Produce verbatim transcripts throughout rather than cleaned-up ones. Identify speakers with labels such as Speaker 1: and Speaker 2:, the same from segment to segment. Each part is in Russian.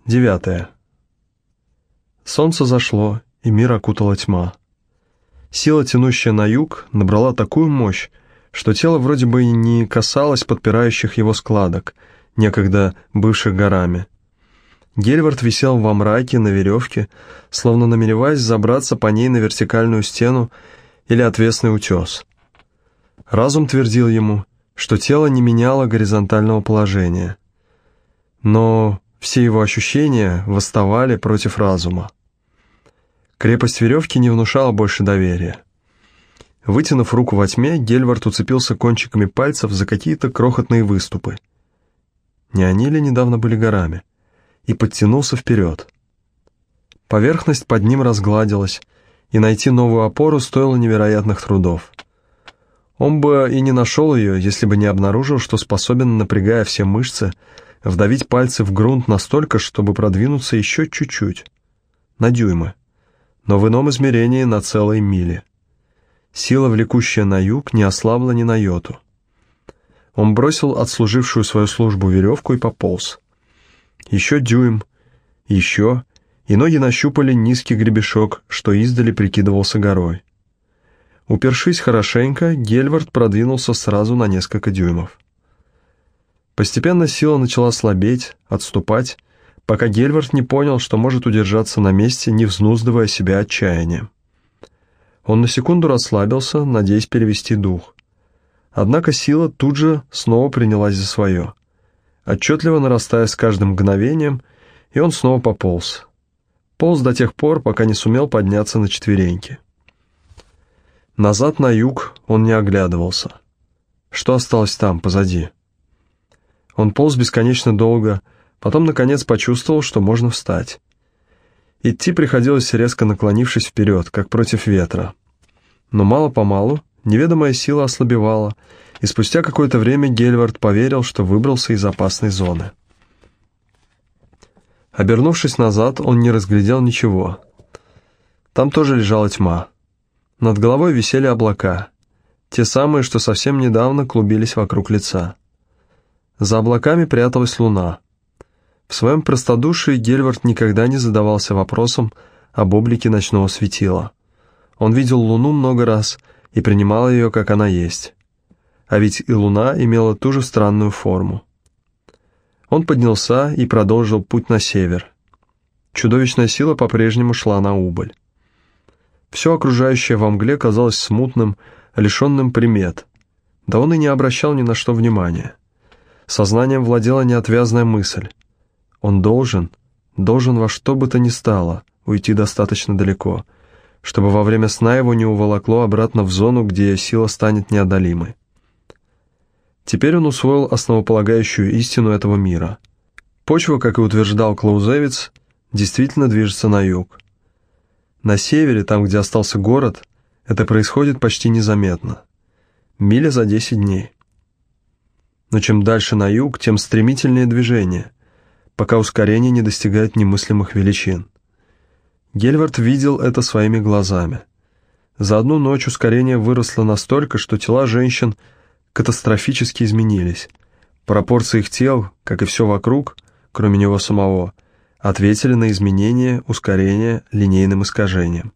Speaker 1: Девятое. Солнце зашло, и мир окутала тьма. Сила, тянущая на юг, набрала такую мощь, что тело вроде бы и не касалось подпирающих его складок, некогда бывших горами. Гельвард висел во мраке на веревке, словно намереваясь забраться по ней на вертикальную стену или отвесный утес. Разум твердил ему, что тело не меняло горизонтального положения. Но все его ощущения восставали против разума. Крепость веревки не внушала больше доверия. Вытянув руку во тьме, Гельвард уцепился кончиками пальцев за какие-то крохотные выступы. Не они ли недавно были горами? И подтянулся вперед. Поверхность под ним разгладилась, и найти новую опору стоило невероятных трудов. Он бы и не нашел ее, если бы не обнаружил, что способен, напрягая все мышцы, вдавить пальцы в грунт настолько, чтобы продвинуться еще чуть-чуть, на дюймы, но в ином измерении на целые мили. Сила, влекущая на юг, не ослабла ни на йоту. Он бросил отслужившую свою службу веревку и пополз. Еще дюйм, еще, и ноги нащупали низкий гребешок, что издали прикидывался горой. Упершись хорошенько, Гельвард продвинулся сразу на несколько дюймов. Постепенно сила начала слабеть, отступать, пока Гельвард не понял, что может удержаться на месте, не взнуздывая себя отчаянием. Он на секунду расслабился, надеясь перевести дух. Однако сила тут же снова принялась за свое, отчетливо нарастая с каждым мгновением, и он снова пополз. Полз до тех пор, пока не сумел подняться на четвереньки. Назад на юг он не оглядывался. Что осталось там, позади? Он полз бесконечно долго, потом, наконец, почувствовал, что можно встать. Идти приходилось, резко наклонившись вперед, как против ветра. Но мало-помалу неведомая сила ослабевала, и спустя какое-то время Гельвард поверил, что выбрался из опасной зоны. Обернувшись назад, он не разглядел ничего. Там тоже лежала тьма. Над головой висели облака, те самые, что совсем недавно клубились вокруг лица. За облаками пряталась луна. В своем простодушии Гельвард никогда не задавался вопросом об облике ночного светила. Он видел луну много раз и принимал ее, как она есть. А ведь и луна имела ту же странную форму. Он поднялся и продолжил путь на север. Чудовищная сила по-прежнему шла на убыль. Все окружающее во мгле казалось смутным, лишенным примет. Да он и не обращал ни на что внимания. Сознанием владела неотвязная мысль. Он должен, должен во что бы то ни стало уйти достаточно далеко, чтобы во время сна его не уволокло обратно в зону, где сила станет неодолимой. Теперь он усвоил основополагающую истину этого мира. Почва, как и утверждал Клаузевиц, действительно движется на юг. На севере, там, где остался город, это происходит почти незаметно. Миля за десять дней. Но чем дальше на юг, тем стремительнее движение, пока ускорение не достигает немыслимых величин. Гельвард видел это своими глазами. За одну ночь ускорение выросло настолько, что тела женщин катастрофически изменились. Пропорции их тел, как и все вокруг, кроме него самого, ответили на изменение ускорения линейным искажением.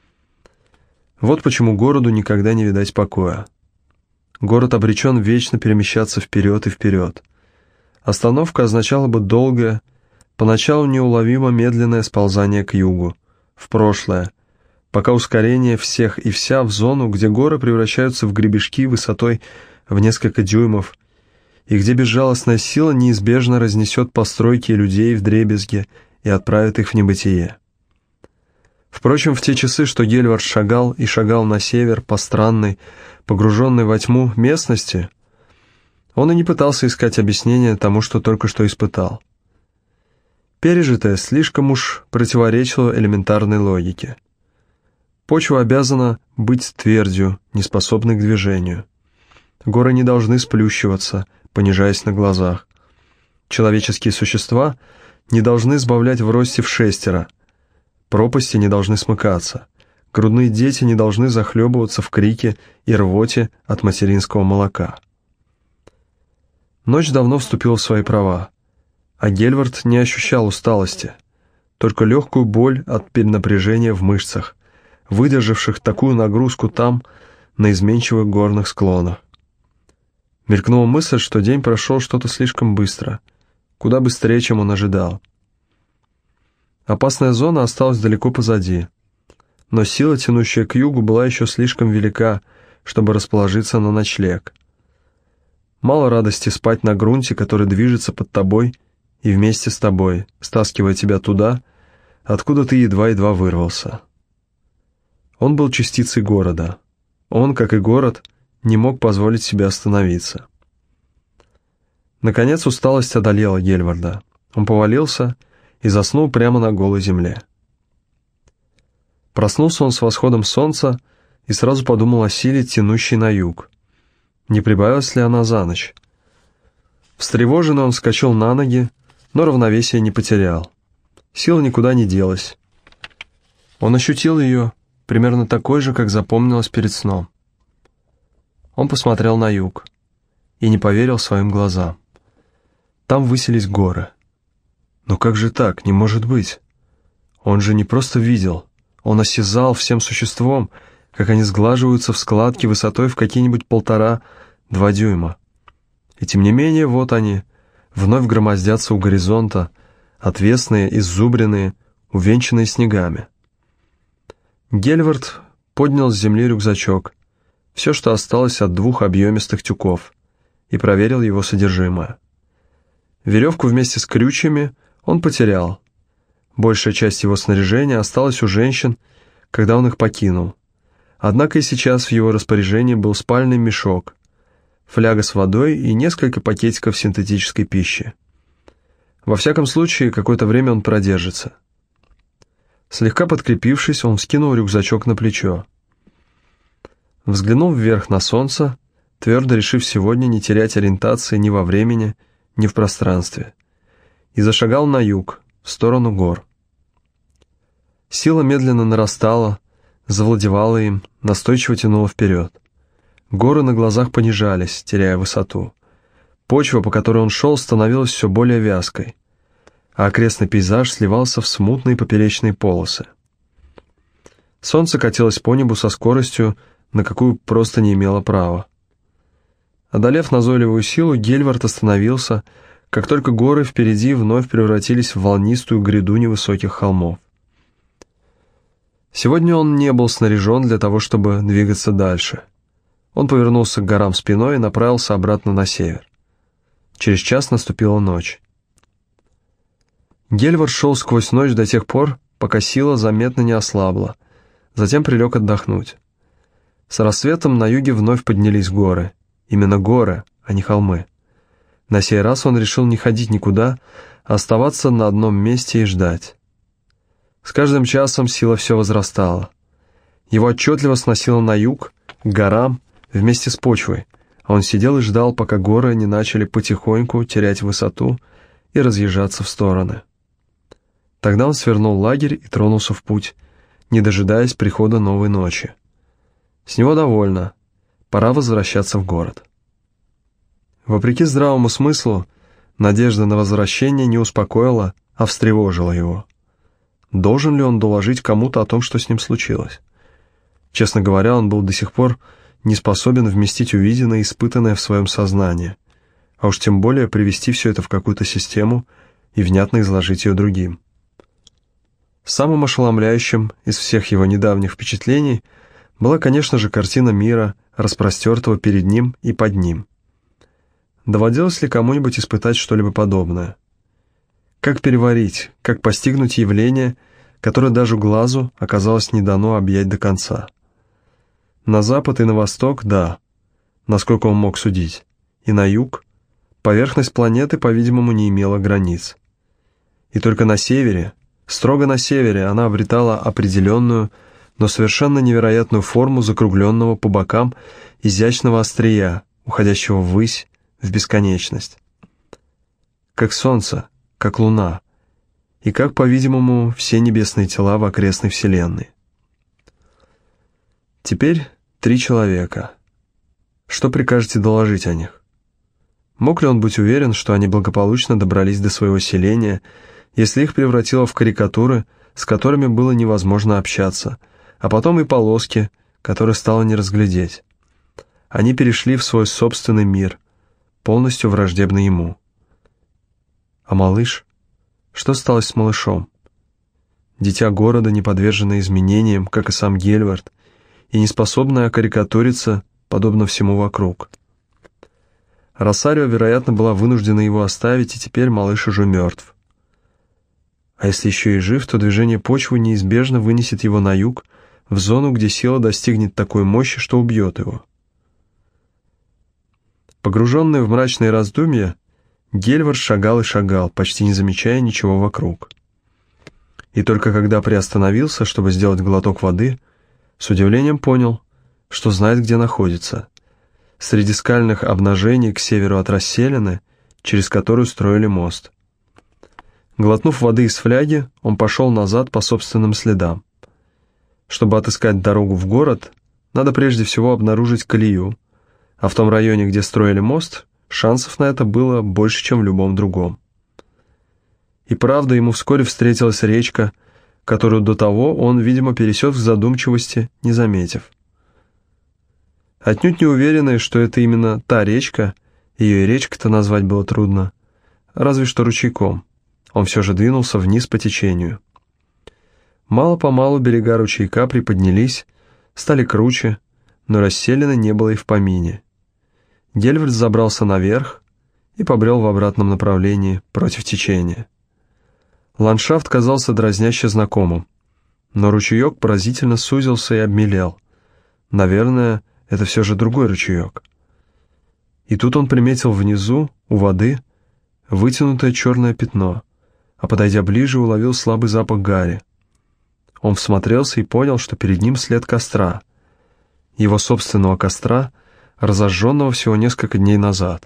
Speaker 1: Вот почему городу никогда не видать покоя. Город обречен вечно перемещаться вперед и вперед. Остановка означала бы долгое, поначалу неуловимо медленное сползание к югу, в прошлое, пока ускорение всех и вся в зону, где горы превращаются в гребешки высотой в несколько дюймов, и где безжалостная сила неизбежно разнесет постройки и людей вдребезги и отправит их в небытие. Впрочем, в те часы, что Гельвард шагал и шагал на север по странной, погруженной во тьму местности, он и не пытался искать объяснения тому, что только что испытал. Пережитое слишком уж противоречило элементарной логике. Почва обязана быть твердью, неспособной к движению. Горы не должны сплющиваться, понижаясь на глазах. Человеческие существа не должны сбавлять в росте в шестеро. Пропасти не должны смыкаться. Грудные дети не должны захлебываться в крике и рвоте от материнского молока. Ночь давно вступила в свои права. А Гельвард не ощущал усталости, только легкую боль от перенапряжения в мышцах, выдержавших такую нагрузку там, на изменчивых горных склонах. Мелькнула мысль, что день прошел что-то слишком быстро, куда быстрее, чем он ожидал. Опасная зона осталась далеко позади, но сила, тянущая к югу, была еще слишком велика, чтобы расположиться на ночлег. Мало радости спать на грунте, который движется под тобой и вместе с тобой, стаскивая тебя туда, откуда ты едва-едва вырвался. Он был частицей города. Он, как и город, не мог позволить себе остановиться. Наконец усталость одолела Гельварда. Он повалился и заснул прямо на голой земле. Проснулся он с восходом солнца и сразу подумал о силе, тянущей на юг. Не прибавилась ли она за ночь? Встревоженный он вскочил на ноги, но равновесие не потерял. Сила никуда не делась. Он ощутил ее, примерно такой же, как запомнилось перед сном. Он посмотрел на юг и не поверил своим глазам. Там высились горы. Но как же так? Не может быть. Он же не просто видел, он осязал всем существом, как они сглаживаются в складки высотой в какие-нибудь полтора-два дюйма. И тем не менее, вот они, вновь громоздятся у горизонта, отвесные, иззубренные, увенчанные снегами. Гельвард поднял с земли рюкзачок, все, что осталось от двух объемистых тюков, и проверил его содержимое. Веревку вместе с крючьями он потерял. Большая часть его снаряжения осталась у женщин, когда он их покинул. Однако и сейчас в его распоряжении был спальный мешок, фляга с водой и несколько пакетиков синтетической пищи. Во всяком случае, какое-то время он продержится. Слегка подкрепившись, он вскинул рюкзачок на плечо. Взглянул вверх на солнце, твердо решив сегодня не терять ориентации ни во времени, ни в пространстве, и зашагал на юг, в сторону гор. Сила медленно нарастала, завладевала им, настойчиво тянула вперед. Горы на глазах понижались, теряя высоту. Почва, по которой он шел, становилась все более вязкой, а окрестный пейзаж сливался в смутные поперечные полосы. Солнце катилось по небу со скоростью, на какую просто не имело права. Одолев назойливую силу, Гельвард остановился, как только горы впереди вновь превратились в волнистую гряду невысоких холмов. Сегодня он не был снаряжен для того, чтобы двигаться дальше. Он повернулся к горам спиной и направился обратно на север. Через час наступила ночь. Гельвард шел сквозь ночь до тех пор, пока сила заметно не ослабла, затем прилег отдохнуть. С рассветом на юге вновь поднялись горы. Именно горы, а не холмы. На сей раз он решил не ходить никуда, а оставаться на одном месте и ждать. С каждым часом сила все возрастала. Его отчетливо сносило на юг, к горам, вместе с почвой, а он сидел и ждал, пока горы не начали потихоньку терять высоту и разъезжаться в стороны. Тогда он свернул лагерь и тронулся в путь, не дожидаясь прихода новой ночи. С него довольно, пора возвращаться в город. Вопреки здравому смыслу, надежда на возвращение не успокоила, а встревожила его. Должен ли он доложить кому-то о том, что с ним случилось? Честно говоря, он был до сих пор не способен вместить увиденное и испытанное в своем сознании, а уж тем более привести все это в какую-то систему и внятно изложить ее другим. Самым ошеломляющим из всех его недавних впечатлений была, конечно же, картина мира, распростертого перед ним и под ним. Доводилось ли кому-нибудь испытать что-либо подобное? Как переварить, как постигнуть явление, которое даже глазу оказалось не дано объять до конца? На запад и на восток – да, насколько он мог судить, и на юг поверхность планеты, по-видимому, не имела границ. И только на севере, строго на севере, она обретала определенную, но совершенно невероятную форму закругленного по бокам изящного острия, уходящего ввысь, в бесконечность. Как солнце, как луна, и как, по-видимому, все небесные тела в окрестной вселенной. Теперь три человека. Что прикажете доложить о них? Мог ли он быть уверен, что они благополучно добрались до своего селения, если их превратило в карикатуры, с которыми было невозможно общаться, а потом и полоски, которые стало не разглядеть? Они перешли в свой собственный мир, полностью враждебный ему. А малыш? Что стало с малышом? Дитя города, не подверженное изменениям, как и сам Гельвард, и не способное окарикатуриться, подобно всему вокруг. Росарио, вероятно, была вынуждена его оставить, и теперь малыш уже мертв. А если еще и жив, то движение почвы неизбежно вынесет его на юг, в зону, где сила достигнет такой мощи, что убьет его. Погруженный в мрачные раздумья, Гельвард шагал и шагал, почти не замечая ничего вокруг. И только когда приостановился, чтобы сделать глоток воды, с удивлением понял, что знает, где находится. Среди скальных обнажений к северу от расселины, через которую строили мост. Глотнув воды из фляги, он пошел назад по собственным следам. Чтобы отыскать дорогу в город, надо прежде всего обнаружить колею, а в том районе, где строили мост, шансов на это было больше, чем в любом другом. И правда, ему вскоре встретилась речка, которую до того он, видимо, пересек в задумчивости, не заметив. Отнюдь не уверенный, что это именно та речка, ее и речкой-то назвать было трудно, разве что ручейком, он все же двинулся вниз по течению. Мало-помалу берега ручейка приподнялись, стали круче, но расселины не было и в помине. Гельвард забрался наверх и побрел в обратном направлении, против течения. Ландшафт казался дразняще знакомым, но ручеек поразительно сузился и обмелел. Наверное, это все же другой ручеек. И тут он приметил внизу, у воды, вытянутое черное пятно, а подойдя ближе, уловил слабый запах гари. Он всмотрелся и понял, что перед ним след костра, его собственного костра, разожженного всего несколько дней назад.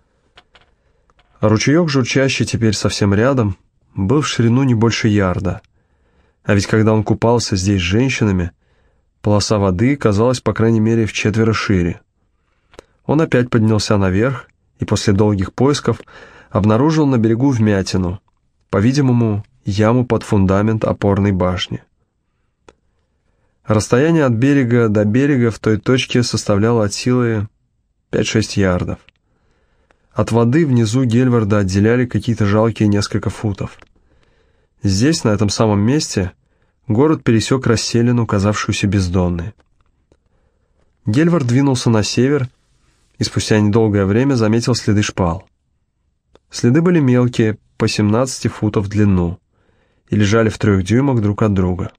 Speaker 1: А ручеек, журчащий теперь совсем рядом, был в ширину не больше ярда, а ведь когда он купался здесь с женщинами, полоса воды казалась, по крайней мере, вчетверо шире. Он опять поднялся наверх и после долгих поисков обнаружил на берегу вмятину, по-видимому, яму под фундамент опорной башни. Расстояние от берега до берега в той точке составляло от силы пять-шесть ярдов. От воды внизу Гельварда отделяли какие-то жалкие несколько футов. Здесь, на этом самом месте, город пересек расселину, казавшуюся бездонной. Гельвард двинулся на север и спустя недолгое время заметил следы шпал. Следы были мелкие, по семнадцати футов в длину, и лежали в трех дюймах друг от друга.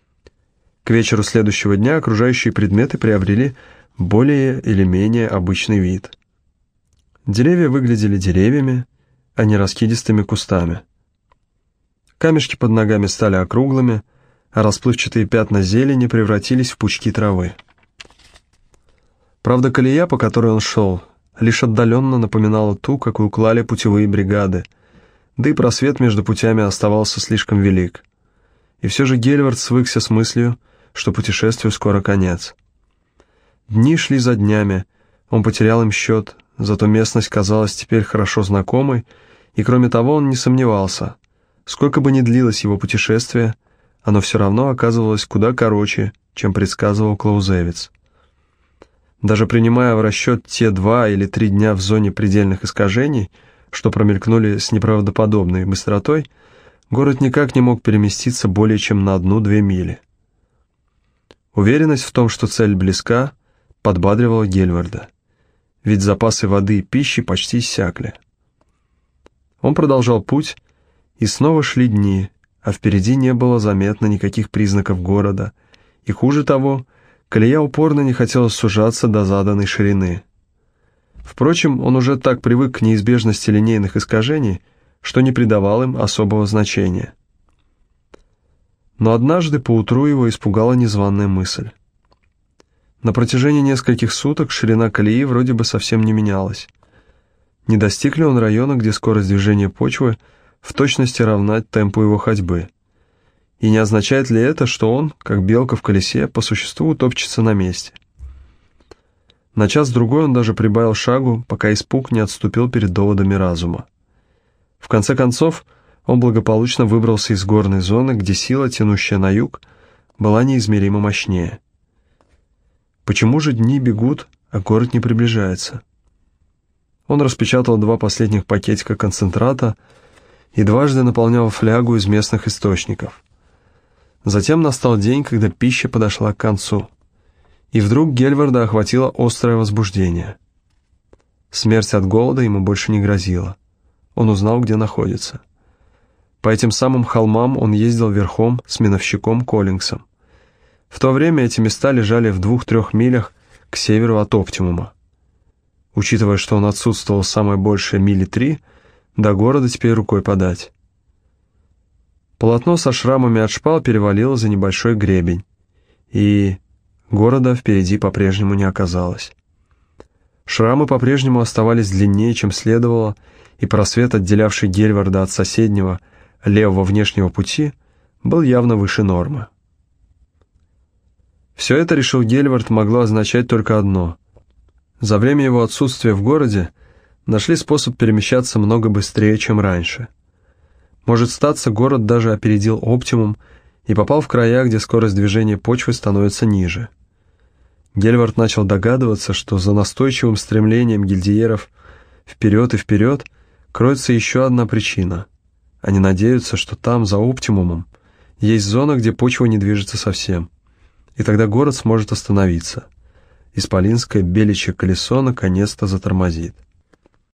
Speaker 1: К вечеру следующего дня окружающие предметы приобрели более или менее обычный вид. Деревья выглядели деревьями, а не раскидистыми кустами. Камешки под ногами стали округлыми, а расплывчатые пятна зелени превратились в пучки травы. Правда, колея, по которой он шел, лишь отдаленно напоминала ту, какую клали путевые бригады, да и просвет между путями оставался слишком велик. И все же Гельвард свыкся с мыслью, что путешествию скоро конец. Дни шли за днями, он потерял им счет, зато местность казалась теперь хорошо знакомой, и кроме того он не сомневался, сколько бы ни длилось его путешествие, оно все равно оказывалось куда короче, чем предсказывал Клаузевиц. Даже принимая в расчет те два или три дня в зоне предельных искажений, что промелькнули с неправдоподобной быстротой, город никак не мог переместиться более чем на одну-две мили. Уверенность в том, что цель близка, подбадривала Гельварда, ведь запасы воды и пищи почти иссякли. Он продолжал путь, и снова шли дни, а впереди не было заметно никаких признаков города, и хуже того, колея упорно не хотела сужаться до заданной ширины. Впрочем, он уже так привык к неизбежности линейных искажений, что не придавал им особого значения. Но однажды поутру его испугала незваная мысль. На протяжении нескольких суток ширина колеи вроде бы совсем не менялась. Не достиг ли он района, где скорость движения почвы в точности равна темпу его ходьбы? И не означает ли это, что он, как белка в колесе, по существу топчется на месте? На час-другой он даже прибавил шагу, пока испуг не отступил перед доводами разума. В конце концов, он благополучно выбрался из горной зоны, где сила, тянущая на юг, была неизмеримо мощнее. Почему же дни бегут, а город не приближается? Он распечатал два последних пакетика концентрата и дважды наполнял флягу из местных источников. Затем настал день, когда пища подошла к концу. И вдруг Гельварда охватило острое возбуждение. Смерть от голода ему больше не грозила. Он узнал, где находится. По этим самым холмам он ездил верхом с миновщиком Коллингсом. В то время эти места лежали в двух-трех милях к северу от оптимума. Учитывая, что он отсутствовал самое большее мили три, до города теперь рукой подать. Полотно со шрамами от шпал перевалило за небольшой гребень, и города впереди по-прежнему не оказалось. Шрамы по-прежнему оставались длиннее, чем следовало, и просвет, отделявший Гельварда от соседнего, левого внешнего пути, был явно выше нормы. Все это, решил Гельвард, могло означать только одно. За время его отсутствия в городе нашли способ перемещаться много быстрее, чем раньше. Может статься, город даже опередил оптимум и попал в края, где скорость движения почвы становится ниже. Гельвард начал догадываться, что за настойчивым стремлением гильдиеров вперед и вперед кроется еще одна причина. Они надеются, что там, за оптимумом, есть зона, где почва не движется совсем, и тогда город сможет остановиться. Исполинское беличье колесо наконец-то затормозит.